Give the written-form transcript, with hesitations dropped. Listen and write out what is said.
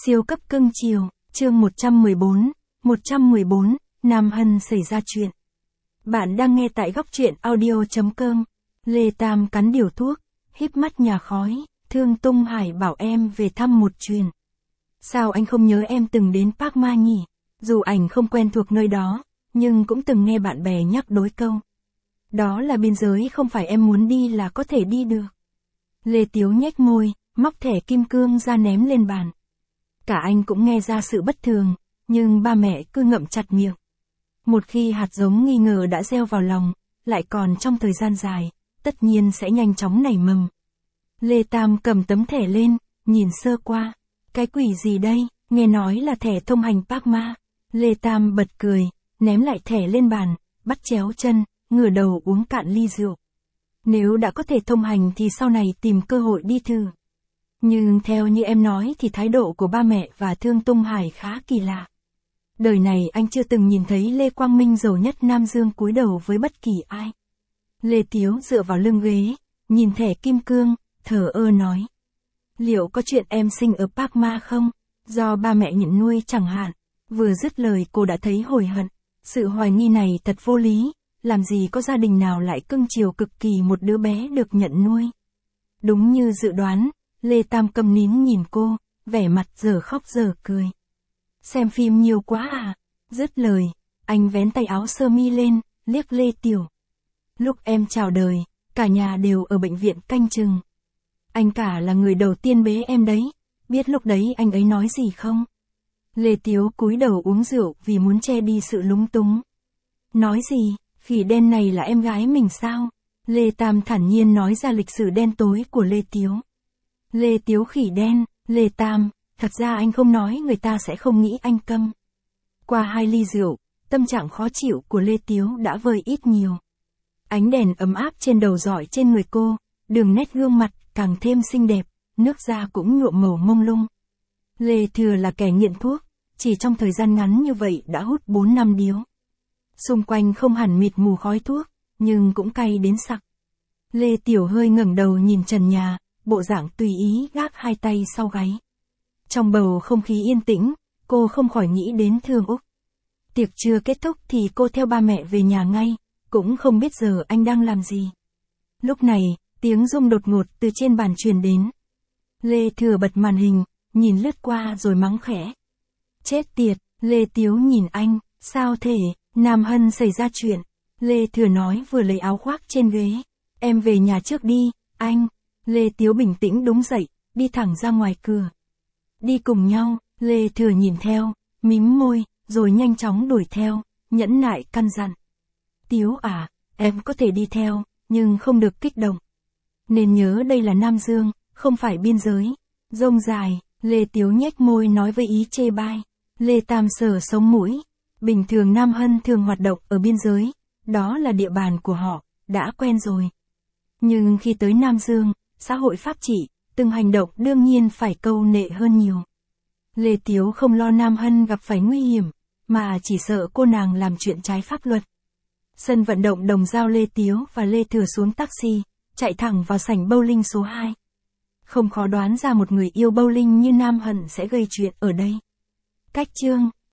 Siêu cấp cưng chiều, chương 114, Nam Hân xảy ra chuyện. Bạn đang nghe tại góc truyện audio.com. Lê Tam cắn điều thuốc, híp mắt nhả khói, Thương Tung Hải bảo em về thăm một chuyện. Sao anh không nhớ em từng đến Park Ma nhỉ? Dù ảnh không quen thuộc nơi đó, nhưng cũng từng nghe bạn bè nhắc đôi câu. Đó là biên giới không phải em muốn đi là có thể đi được. Lê Tiếu nhếch môi, móc thẻ kim cương ra ném lên bàn. Cả anh cũng nghe ra sự bất thường, nhưng ba mẹ cứ ngậm chặt miệng. Một khi hạt giống nghi ngờ đã gieo vào lòng, lại còn trong thời gian dài, tất nhiên sẽ nhanh chóng nảy mầm. Lê Tam cầm tấm thẻ lên, nhìn sơ qua. Cái quỷ gì đây, nghe nói là thẻ thông hành Park Ma. Lê Tam bật cười, ném lại thẻ lên bàn, bắt chéo chân, ngửa đầu uống cạn ly rượu. Nếu đã có thể thông hành thì sau này tìm cơ hội đi thử. Nhưng theo như em nói thì thái độ của ba mẹ và Thương Tung Hải khá kỳ lạ. Đời này anh chưa từng nhìn thấy Lê Quang Minh giàu nhất Nam Dương cúi đầu với bất kỳ ai. Lê Tiếu dựa vào lưng ghế, nhìn thẻ kim cương, thờ ơ nói. Liệu có chuyện em sinh ở Park Ma không? Do ba mẹ nhận nuôi chẳng hạn. Vừa dứt lời cô đã thấy hối hận. Sự hoài nghi này thật vô lý. Làm gì có gia đình nào lại cưng chiều cực kỳ một đứa bé được nhận nuôi. Đúng như dự đoán, Lê Tam câm nín nhìn cô, vẻ mặt giờ khóc giờ cười. Xem phim nhiều quá à? Dứt lời, anh vén tay áo sơ mi lên, liếc Lê Tiểu. Lúc em chào đời, cả nhà đều ở bệnh viện canh chừng. Anh cả là người đầu tiên bế em đấy, biết lúc đấy anh ấy nói gì không? Lê Tiếu cúi đầu uống rượu vì muốn che đi sự lúng túng. Nói gì, khỉ đen này là em gái mình sao? Lê Tam thản nhiên nói ra lịch sử đen tối của Lê Tiếu. Lê Tiếu khỉ đen, Lê Tam, thật ra anh không nói người ta sẽ không nghĩ anh câm. Qua 2 ly rượu, tâm trạng khó chịu của Lê Tiếu đã vơi ít nhiều. Ánh đèn ấm áp trên đầu rọi trên người cô, đường nét gương mặt càng thêm xinh đẹp, nước da cũng nhuộm màu mông lung. Lê Thừa là kẻ nghiện thuốc, chỉ trong thời gian ngắn như vậy đã hút 4 năm điếu. Xung quanh không hẳn mịt mù khói thuốc, nhưng cũng cay đến sặc. Lê Tiểu hơi ngẩng đầu nhìn trần nhà, bộ dạng tùy ý gác 2 tay sau gáy. Trong bầu không khí yên tĩnh, cô không khỏi nghĩ đến Thương Úc. Tiệc chưa kết thúc thì cô theo ba mẹ về nhà ngay, cũng không biết giờ anh đang làm gì. Lúc này, tiếng rung đột ngột từ trên bàn truyền đến. Lê Thừa bật màn hình, nhìn lướt qua rồi mắng khẽ. Chết tiệt, Lê Tiếu nhìn anh, sao thế, Nam Hân xảy ra chuyện. Lê Thừa nói vừa lấy áo khoác trên ghế. Em về nhà trước đi, anh. Lê Tiếu bình tĩnh đứng dậy, đi thẳng ra ngoài cửa. Đi cùng nhau, Lê Thừa nhìn theo, mím môi, rồi nhanh chóng đuổi theo, nhẫn nại căn dặn. Tiếu à, em có thể đi theo, nhưng không được kích động. Nên nhớ đây là Nam Dương, không phải biên giới. Rông dài, Lê Tiếu nhếch môi nói với ý chê bai. Lê Tam sờ sống mũi. Bình thường Nam Hân thường hoạt động ở biên giới, đó là địa bàn của họ, đã quen rồi. Nhưng khi tới Nam Dương, xã hội pháp trị, từng hành động đương nhiên phải câu nệ hơn nhiều. Lê Tiếu không lo Nam Hân gặp phải nguy hiểm, mà chỉ sợ cô nàng làm chuyện trái pháp luật. Sân vận động Đồng Giao Lê Tiếu và Lê Thừa xuống taxi, chạy thẳng vào sảnh bowling số 2. Không khó đoán ra một người yêu bowling như Nam Hân sẽ gây chuyện ở đây. Cách chương